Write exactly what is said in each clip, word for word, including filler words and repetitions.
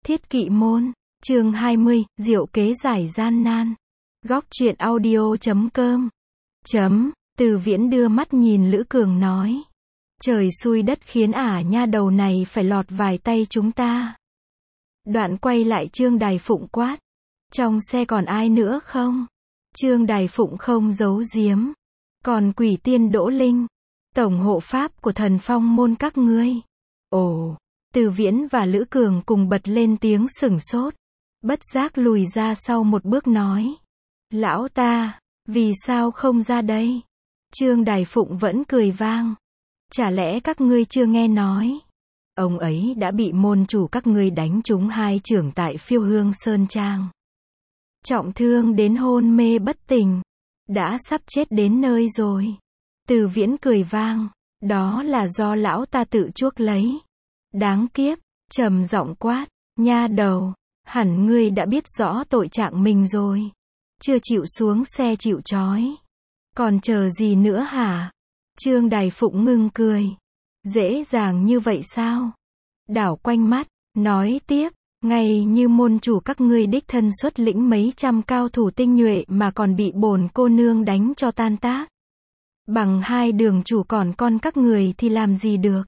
Thiết Kỵ môn, chương hai mươi, diệu kế giải gian nan. Góc truyện audio chấm com. Chấm, Từ Viễn đưa mắt nhìn Lữ Cường nói. Trời xui đất khiến ả nha đầu này phải lọt vài tay chúng ta. Đoạn quay lại Trương Đài Phụng quát. Trong xe còn ai nữa không? Trương Đài Phụng không giấu giếm. Còn Quỷ Tiên Đỗ Linh, tổng hộ pháp của Thần Phong môn các ngươi. Ồ, Từ Viễn và Lữ Cường cùng bật lên tiếng sửng sốt. Bất giác lùi ra sau một bước nói. Lão ta, vì sao không ra đây? Trương Đài Phụng vẫn cười vang. Chả lẽ các ngươi chưa nghe nói? Ông ấy đã bị môn chủ các ngươi đánh trúng hai chưởng tại Phiêu Hương Sơn Trang. Trọng thương đến hôn mê bất tỉnh. Đã sắp chết đến nơi rồi. Từ Viễn cười vang. Đó là do lão ta tự chuốc lấy. Đáng kiếp, trầm giọng quát. Nha đầu, hẳn ngươi đã biết rõ tội trạng mình rồi. Chưa chịu xuống xe chịu trói. Còn chờ gì nữa hả? Trương Đài Phụng ngưng cười. Dễ dàng như vậy sao? Đảo quanh mắt, nói tiếp. Ngay như môn chủ các ngươi đích thân xuất lĩnh mấy trăm cao thủ tinh nhuệ mà còn bị bổn cô nương đánh cho tan tác. Bằng hai đường chủ còn con các người thì làm gì được?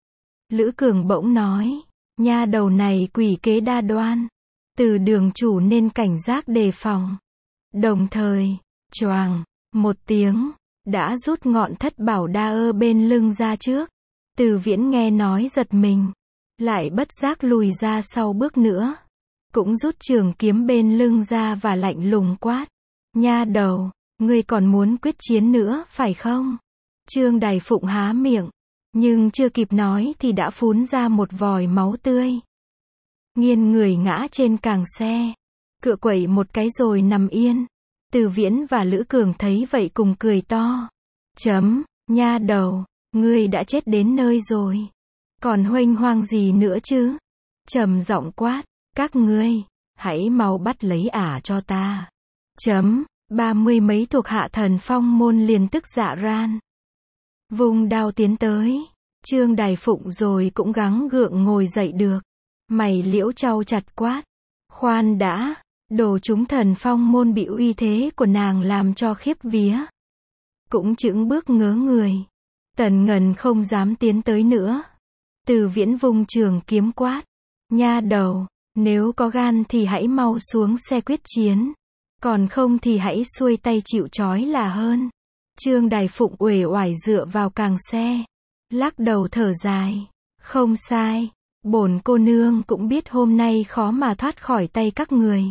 Lữ Cường bỗng nói. Nha đầu này quỷ kế đa đoan. Từ đường chủ nên cảnh giác đề phòng. Đồng thời, choàng, một tiếng, đã rút ngọn thất bảo đa ơ bên lưng ra trước. Từ Viễn nghe nói giật mình. Lại bất giác lùi ra sau bước nữa. Cũng rút trường kiếm bên lưng ra và lạnh lùng quát. Nha đầu, ngươi còn muốn quyết chiến nữa phải không? Trương Đài Phụng há miệng. Nhưng chưa kịp nói thì đã phun ra một vòi máu tươi. Nghiêng người ngã trên càng xe. Cựa quẩy một cái rồi nằm yên. Từ Viễn và Lữ Cường thấy vậy cùng cười to. Chấm, nha đầu, ngươi đã chết đến nơi rồi. Còn huênh hoang gì nữa chứ? Trầm giọng quát, các ngươi, hãy mau bắt lấy ả cho ta. Chấm, ba mươi mấy thuộc hạ Thần Phong môn liền tức dạ ran. Vùng đao tiến tới. Trương Đài Phụng rồi cũng gắng gượng ngồi dậy được. Mày liễu trao chặt quát. Khoan đã, đồ chúng Thần Phong môn bị uy thế của nàng làm cho khiếp vía. Cũng chững bước ngớ người. Tần Ngần không dám tiến tới nữa. Từ Viễn vung trường kiếm quát. Nha đầu, nếu có gan thì hãy mau xuống xe quyết chiến. Còn không thì hãy xuôi tay chịu trói là hơn. Trương Đài Phụng uể oải dựa vào càng xe. Lắc đầu thở dài. Không sai. Bổn cô nương cũng biết hôm nay khó mà thoát khỏi tay các người.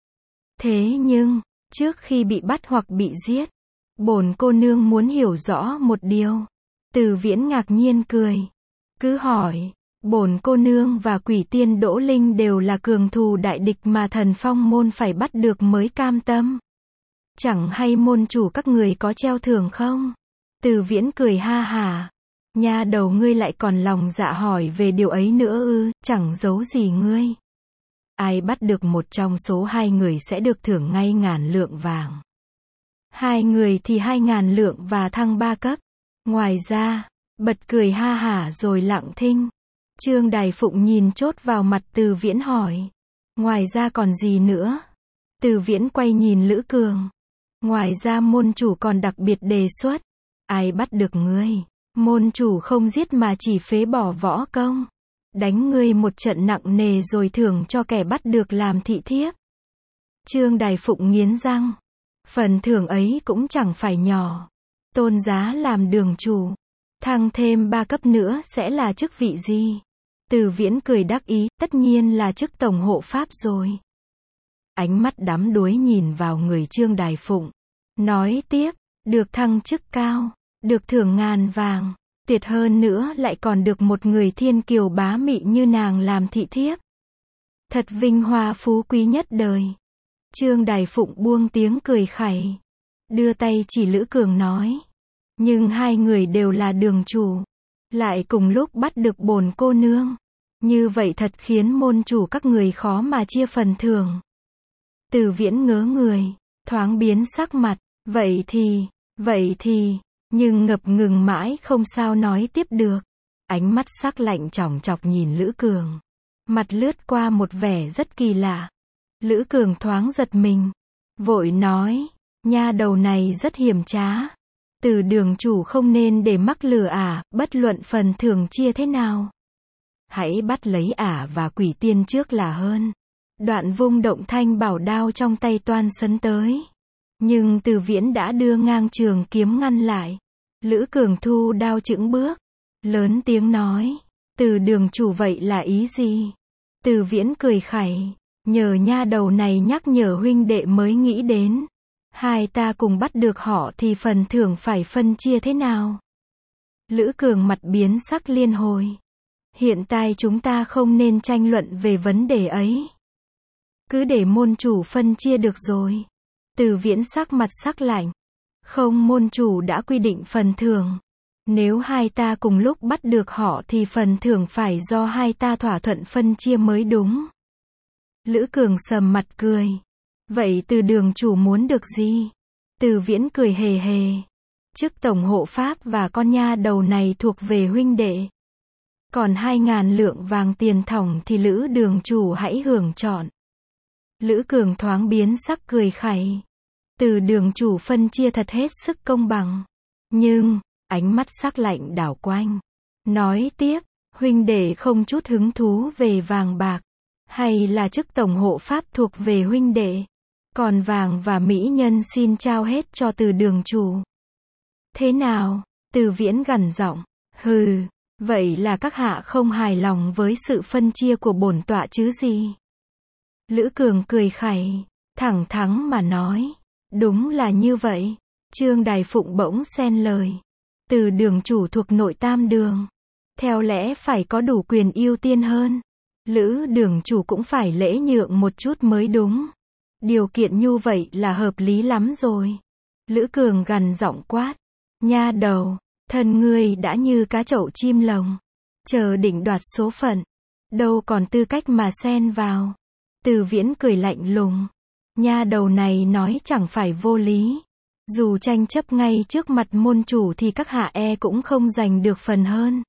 Thế nhưng, trước khi bị bắt hoặc bị giết, bổn cô nương muốn hiểu rõ một điều. Từ Viễn ngạc nhiên cười. Cứ hỏi, bổn cô nương và Quỷ Tiên Đỗ Linh đều là cường thù đại địch mà Thần Phong môn phải bắt được mới cam tâm. Chẳng hay môn chủ các người có treo thưởng không? Từ Viễn cười ha hả. Nha đầu ngươi lại còn lòng dạ hỏi về điều ấy nữa ư? Chẳng giấu gì ngươi. Ai bắt được một trong số hai người sẽ được thưởng ngay ngàn lượng vàng. Hai người thì hai ngàn lượng và thăng ba cấp. Ngoài ra, bật cười ha hả rồi lặng thinh. Trương Đài Phụng nhìn chốt vào mặt Từ Viễn hỏi. Ngoài ra còn gì nữa? Từ Viễn quay nhìn Lữ Cường. Ngoài ra môn chủ còn đặc biệt đề xuất. Ai bắt được ngươi? Môn chủ không giết mà chỉ phế bỏ võ công. Đánh ngươi một trận nặng nề rồi thưởng cho kẻ bắt được làm thị thiếp. Trương Đài Phụng nghiến răng. Phần thưởng ấy cũng chẳng phải nhỏ. Tôn giá làm đường chủ. Thăng thêm ba cấp nữa sẽ là chức vị gì? Từ Viễn cười đắc ý, tất nhiên là chức tổng hộ pháp rồi. Ánh mắt đắm đuối nhìn vào người Trương Đài Phụng. Nói tiếp, được thăng chức cao, được thưởng ngàn vàng, tuyệt hơn nữa lại còn được một người thiên kiều bá mị như nàng làm thị thiếp. Thật vinh hoa phú quý nhất đời. Trương Đài Phụng buông tiếng cười khẩy. Đưa tay chỉ Lữ Cường nói. Nhưng hai người đều là đường chủ. Lại cùng lúc bắt được bổn cô nương. Như vậy thật khiến môn chủ các người khó mà chia phần thưởng. Từ Viễn ngớ người. Thoáng biến sắc mặt. Vậy thì, vậy thì, nhưng ngập ngừng mãi không sao nói tiếp được. Ánh mắt sắc lạnh chòng chọc nhìn Lữ Cường. Mặt lướt qua một vẻ rất kỳ lạ. Lữ Cường thoáng giật mình. Vội nói, nha đầu này rất hiểm trá. Từ đường chủ không nên để mắc lừa ả, bất luận phần thưởng chia thế nào. Hãy bắt lấy ả và quỷ tiên trước là hơn. Đoạn vung động thanh bảo đao trong tay toan sấn tới. Nhưng Từ Viễn đã đưa ngang trường kiếm ngăn lại. Lữ Cường thu đao chững bước. Lớn tiếng nói, Từ đường chủ vậy là ý gì? Từ Viễn cười khẩy. Nhờ nha đầu này nhắc nhở huynh đệ mới nghĩ đến. Hai ta cùng bắt được họ thì phần thưởng phải phân chia thế nào? Lữ Cường mặt biến sắc liên hồi. Hiện tại chúng ta không nên tranh luận về vấn đề ấy. Cứ để môn chủ phân chia được rồi. Từ Viễn sắc mặt sắc lạnh. Không, môn chủ đã quy định phần thưởng. Nếu hai ta cùng lúc bắt được họ thì phần thưởng phải do hai ta thỏa thuận phân chia mới đúng. Lữ Cường sầm mặt cười. Vậy Từ đường chủ muốn được gì? Từ Viễn cười hề hề. Chức tổng hộ pháp và con nha đầu này thuộc về huynh đệ. Còn hai ngàn lượng vàng tiền thỏng thì Lữ đường chủ hãy hưởng chọn. Lữ Cường thoáng biến sắc cười khẩy. Từ đường chủ phân chia thật hết sức công bằng. Nhưng, ánh mắt sắc lạnh đảo quanh. Nói tiếp, huynh đệ không chút hứng thú về vàng bạc. Hay là chức tổng hộ pháp thuộc về huynh đệ. Còn vàng và mỹ nhân xin trao hết cho Từ đường chủ. Thế nào? Từ Viễn gằn giọng. Hừ, vậy là các hạ không hài lòng với sự phân chia của bổn tọa chứ gì? Lữ Cường cười khẩy, thẳng thắn mà nói. Đúng là như vậy. Trương Đài Phụng bỗng xen lời. Từ đường chủ thuộc nội tam đường. Theo lẽ phải có đủ quyền ưu tiên hơn. Lữ đường chủ cũng phải lễ nhượng một chút mới đúng. Điều kiện như vậy là hợp lý lắm rồi. Lữ Cường gằn giọng quát. Nha đầu, thân ngươi đã như cá chậu chim lồng. Chờ định đoạt số phận. Đâu còn tư cách mà xen vào. Từ Viễn cười lạnh lùng. Nha đầu này nói chẳng phải vô lý. Dù tranh chấp ngay trước mặt môn chủ thì các hạ e cũng không giành được phần hơn.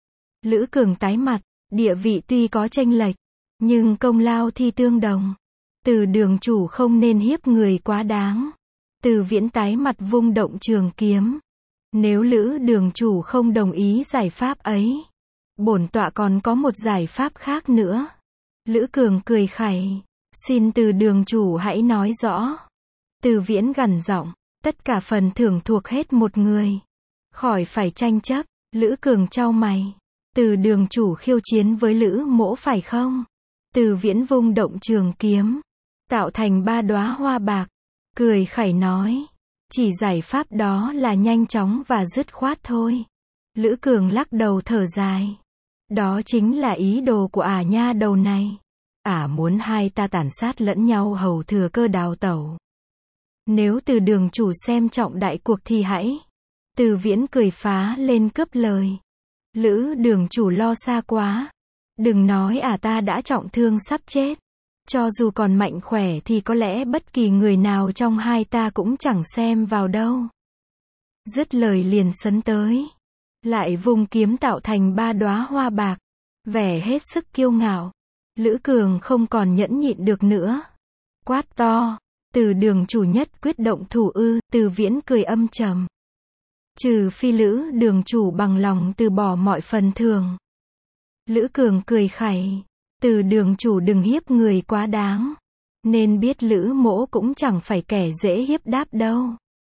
Lữ Cường tái mặt. Địa vị tuy có chênh lệch, nhưng công lao thì tương đồng. Từ đường chủ không nên hiếp người quá đáng. Từ Viễn tái mặt vung động trường kiếm. Nếu Lữ đường chủ không đồng ý giải pháp ấy, bổn tọa còn có một giải pháp khác nữa. Lữ Cường cười khẩy. Xin Từ đường chủ hãy nói rõ. Từ Viễn gằn giọng. Tất cả phần thưởng thuộc hết một người. Khỏi phải tranh chấp. Lữ Cường chau mày. Từ đường chủ khiêu chiến với Lữ mỗ phải không? Từ Viễn vung động trường kiếm. Tạo thành ba đóa hoa bạc. Cười khẩy nói. Chỉ giải pháp đó là nhanh chóng và dứt khoát thôi. Lữ Cường lắc đầu thở dài. Đó chính là ý đồ của ả nha đầu này. Ả muốn hai ta tàn sát lẫn nhau hầu thừa cơ đào tẩu. Nếu Từ đường chủ xem trọng đại cuộc thì hãy. Từ Viễn cười phá lên cướp lời. Lữ đường chủ lo xa quá. Đừng nói ả ta đã trọng thương sắp chết. Cho dù còn mạnh khỏe thì có lẽ bất kỳ người nào trong hai ta cũng chẳng xem vào đâu. Dứt lời liền sấn tới. Lại vung kiếm tạo thành ba đóa hoa bạc. Vẻ hết sức kiêu ngạo. Lữ Cường không còn nhẫn nhịn được nữa. Quát to. Từ đường chủ nhất quyết động thủ ư? Từ Viễn cười âm trầm. Trừ phi Lữ đường chủ bằng lòng từ bỏ mọi phần thưởng. Lữ Cường cười khẩy. Từ đường chủ đừng hiếp người quá đáng. Nên biết Lữ mỗ cũng chẳng phải kẻ dễ hiếp đáp đâu.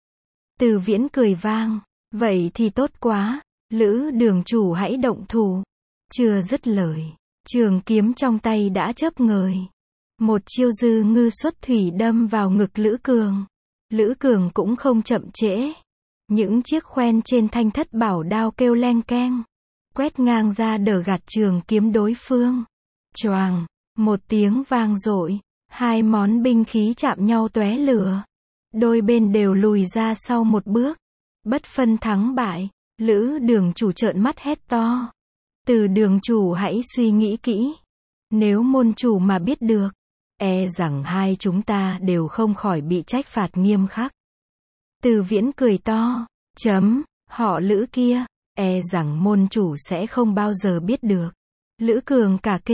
Từ Viễn cười vang. Vậy thì tốt quá. Lữ đường chủ hãy động thủ. Chưa dứt lời. Trường kiếm trong tay đã chớp ngời. Một chiêu dư ngư xuất thủy đâm vào ngực Lữ Cường. Lữ Cường cũng không chậm trễ. Những chiếc khoen trên thanh thất bảo đao kêu leng keng. Quét ngang ra đỡ gạt trường kiếm đối phương. Choàng, một tiếng vang dội. Hai món binh khí chạm nhau tóe lửa. Đôi bên đều lùi ra sau một bước. Bất phân thắng bại. Lữ đường chủ trợn mắt hét to. Từ đường chủ hãy suy nghĩ kỹ. Nếu môn chủ mà biết được, e rằng hai chúng ta đều không khỏi bị trách phạt nghiêm khắc. Từ Viễn cười to. Chấm, họ Lữ kia, e rằng môn chủ sẽ không bao giờ biết được. Lữ Cường cả kinh.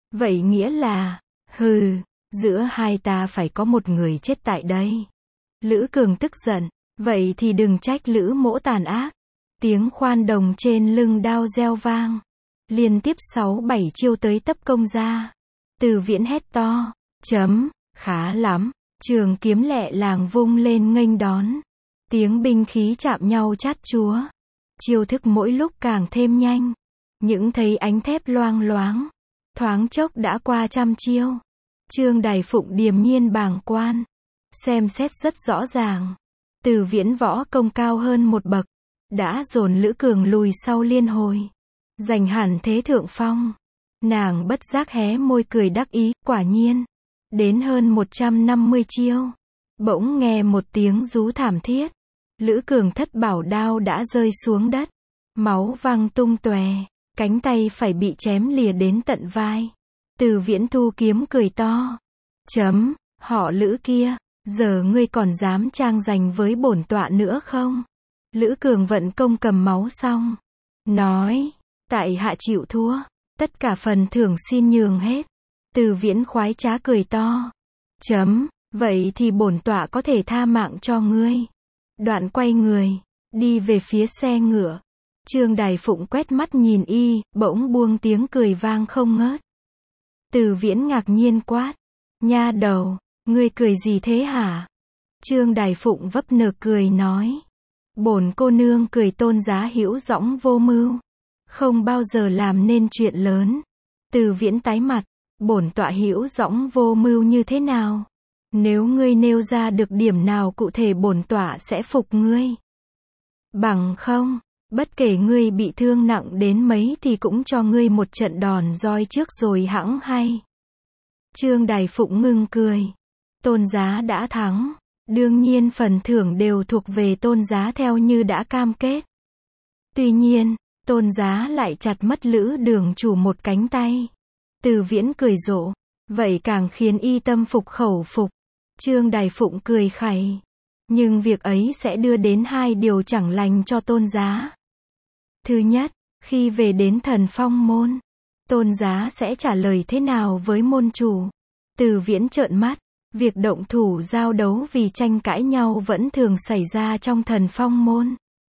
Vậy nghĩa là, hừ, giữa hai ta phải có một người chết tại đây. Lữ Cường tức giận, vậy thì đừng trách Lữ Mỗ tàn ác. Tiếng khoan đồng trên lưng đao reo vang. Liên tiếp sáu bảy chiêu tới tấp công ra. Từ Viễn hét to, chấm, khá lắm. Trường kiếm lẹ làng vung lên nghênh đón. Tiếng binh khí chạm nhau chát chúa. Chiêu thức mỗi lúc càng thêm nhanh. Những thấy ánh thép loang loáng. Thoáng chốc đã qua trăm chiêu. Trương Đài Phụng điềm nhiên bàng quan. Xem xét rất rõ ràng. Từ Viễn võ công cao hơn một bậc. Đã dồn Lữ Cường lùi sau liên hồi. Giành hẳn thế thượng phong. Nàng bất giác hé môi cười đắc ý, quả nhiên. Đến hơn một trăm năm mươi chiêu. Bỗng nghe một tiếng rú thảm thiết. Lữ Cường thất bảo đao đã rơi xuống đất. Máu văng tung tóe. Cánh tay phải bị chém lìa đến tận vai. Từ Viễn thu kiếm cười to. Chấm, họ Lữ kia, giờ ngươi còn dám trang giành với bổn tọa nữa không? Lữ Cường vận công cầm máu xong. Nói, tại hạ chịu thua. Tất cả phần thưởng xin nhường hết. Từ Viễn khoái trá cười to. Chấm, vậy thì bổn tọa có thể tha mạng cho ngươi. Đoạn quay người, đi về phía xe ngựa. Trương Đài Phụng quét mắt nhìn y, bỗng buông tiếng cười vang không ngớt. Từ Viễn ngạc nhiên quát. Nha đầu, ngươi cười gì thế hả? Trương Đài Phụng vấp nực cười nói. Bổn cô nương cười tôn giá hữu dõng vô mưu. Không bao giờ làm nên chuyện lớn. Từ Viễn tái mặt. Bổn tọa hữu dõng vô mưu như thế nào? Nếu ngươi nêu ra được điểm nào cụ thể bổn tọa sẽ phục ngươi. Bằng không, bất kể ngươi bị thương nặng đến mấy thì cũng cho ngươi một trận đòn roi trước rồi hẵng hay. Trương Đài Phụng ngưng cười. Tôn giá đã thắng. Đương nhiên phần thưởng đều thuộc về tôn giá theo như đã cam kết. Tuy nhiên, tôn giá lại chặt mất Lữ đường chủ một cánh tay. Từ Viễn cười rộ. Vậy càng khiến y tâm phục khẩu phục. Trương Đài Phụng cười khẩy. Nhưng việc ấy sẽ đưa đến hai điều chẳng lành cho tôn giá. Thứ nhất, khi về đến Thần Phong môn, tôn giá sẽ trả lời thế nào với môn chủ? Từ Viễn trợn mắt. Việc động thủ giao đấu vì tranh cãi nhau vẫn thường xảy ra trong Thần Phong môn.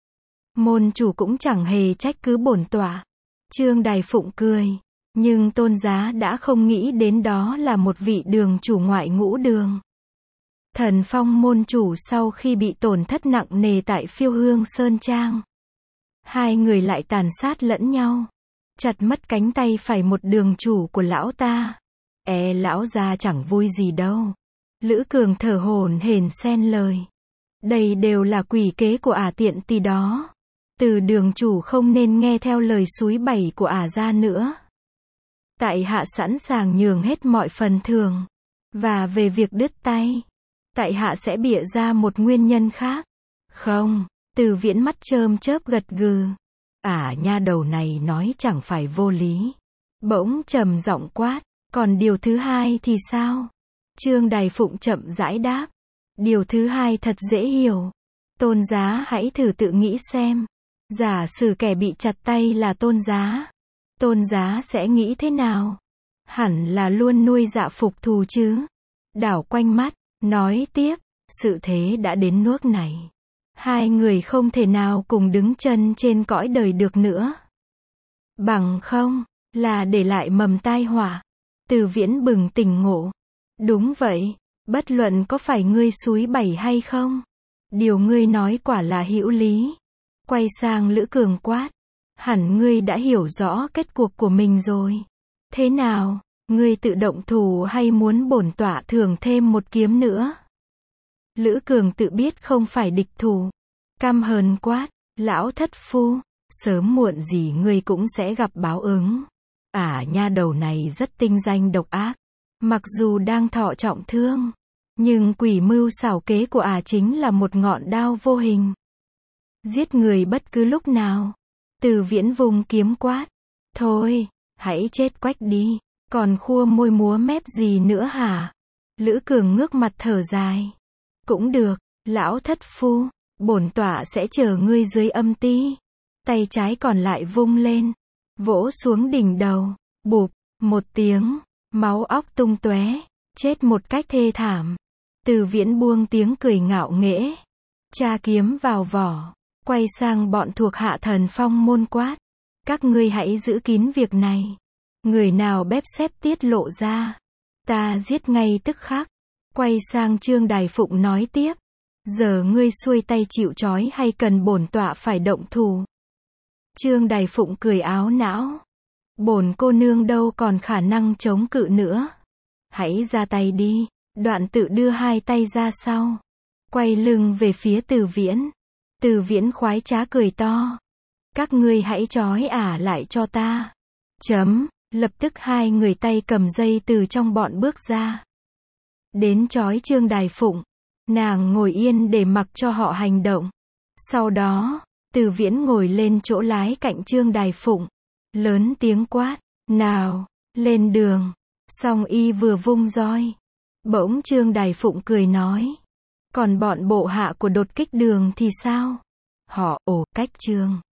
Môn chủ cũng chẳng hề trách cứ bổn tọa. Trương Đài Phụng cười. Nhưng tôn giá đã không nghĩ đến đó là một vị đường chủ ngoại ngũ đường. Thần Phong môn chủ sau khi bị tổn thất nặng nề tại Phiêu Hương Sơn Trang. Hai người lại tàn sát lẫn nhau. Chặt mất cánh tay phải một đường chủ của lão ta. E lão gia chẳng vui gì đâu. Lữ Cường thở hổn hển xen lời. Đây đều là quỷ kế của ả tiện tỳ đó. Từ đường chủ không nên nghe theo lời xúi bẩy của ả ra nữa. Tại hạ sẵn sàng nhường hết mọi phần thưởng. Và về việc đứt tay, tại hạ sẽ bịa ra một nguyên nhân khác. Không, Từ Viễn mắt chớm chớp gật gừ. Ả nha đầu này nói chẳng phải vô lý. Bỗng trầm giọng quát. Còn điều thứ hai thì sao? Trương Đài Phụng chậm rãi đáp. Điều thứ hai thật dễ hiểu. Tôn giá hãy thử tự nghĩ xem. Giả sử kẻ bị chặt tay là tôn giá. Tôn giá sẽ nghĩ thế nào? Hẳn là luôn nuôi dạ phục thù chứ. Đảo quanh mắt, nói tiếp. Sự thế đã đến nước này. Hai người không thể nào cùng đứng chân trên cõi đời được nữa. Bằng không, là để lại mầm tai họa. Từ Viễn bừng tỉnh ngộ. Đúng vậy, bất luận có phải ngươi xúi bẩy hay không. Điều ngươi nói quả là hữu lý. Quay sang Lữ Cường quát. Hẳn ngươi đã hiểu rõ kết cuộc của mình rồi. Thế nào, ngươi tự động thủ hay muốn bổn tọa thưởng thêm một kiếm nữa? Lữ Cường tự biết không phải địch thủ. Căm hờn quát. Lão thất phu, sớm muộn gì ngươi cũng sẽ gặp báo ứng. Ả nha đầu này rất tinh danh độc ác. Mặc dù đang thọ trọng thương, nhưng quỷ mưu xảo kế của ả chính là một ngọn đao vô hình. Giết người bất cứ lúc nào. Từ Viễn vùng kiếm quát. Thôi, hãy chết quách đi. Còn khua môi múa mép gì nữa hả? Lữ Cường ngước mặt thở dài. Cũng được, lão thất phu. Bổn tọa sẽ chờ ngươi dưới âm ti. Tay trái còn lại vung lên. Vỗ xuống đỉnh đầu. Bụp, một tiếng. máu óc tung tóe, chết một cách thê thảm. Từ Viễn buông tiếng cười ngạo nghễ, tra kiếm vào vỏ, quay sang bọn thuộc hạ Thần Phong môn quát. Các ngươi hãy giữ kín việc này. Người nào bếp xếp tiết lộ ra, ta giết ngay tức khắc. Quay sang Trương Đài Phụng nói tiếp. Giờ ngươi xuôi tay chịu trói hay cần bổn tọa phải động thủ? Trương Đài Phụng cười áo não. Bổn cô nương đâu còn khả năng chống cự nữa. Hãy ra tay đi. Đoạn tự đưa hai tay ra sau, quay lưng về phía Từ Viễn. Từ Viễn khoái trá cười to. Các ngươi hãy trói ả lại cho ta. Chấm. Lập tức hai người tay cầm dây từ trong bọn bước ra. Đến trói Trương Đài Phụng. Nàng ngồi yên để mặc cho họ hành động. Sau đó, Từ Viễn ngồi lên chỗ lái cạnh Trương Đài Phụng. Lớn tiếng quát. Nào, lên đường. Xong y vừa vung roi. Bỗng Trương Đài Phụng cười nói. Còn bọn bộ hạ của đột kích đường thì sao? Họ ồ cách Trương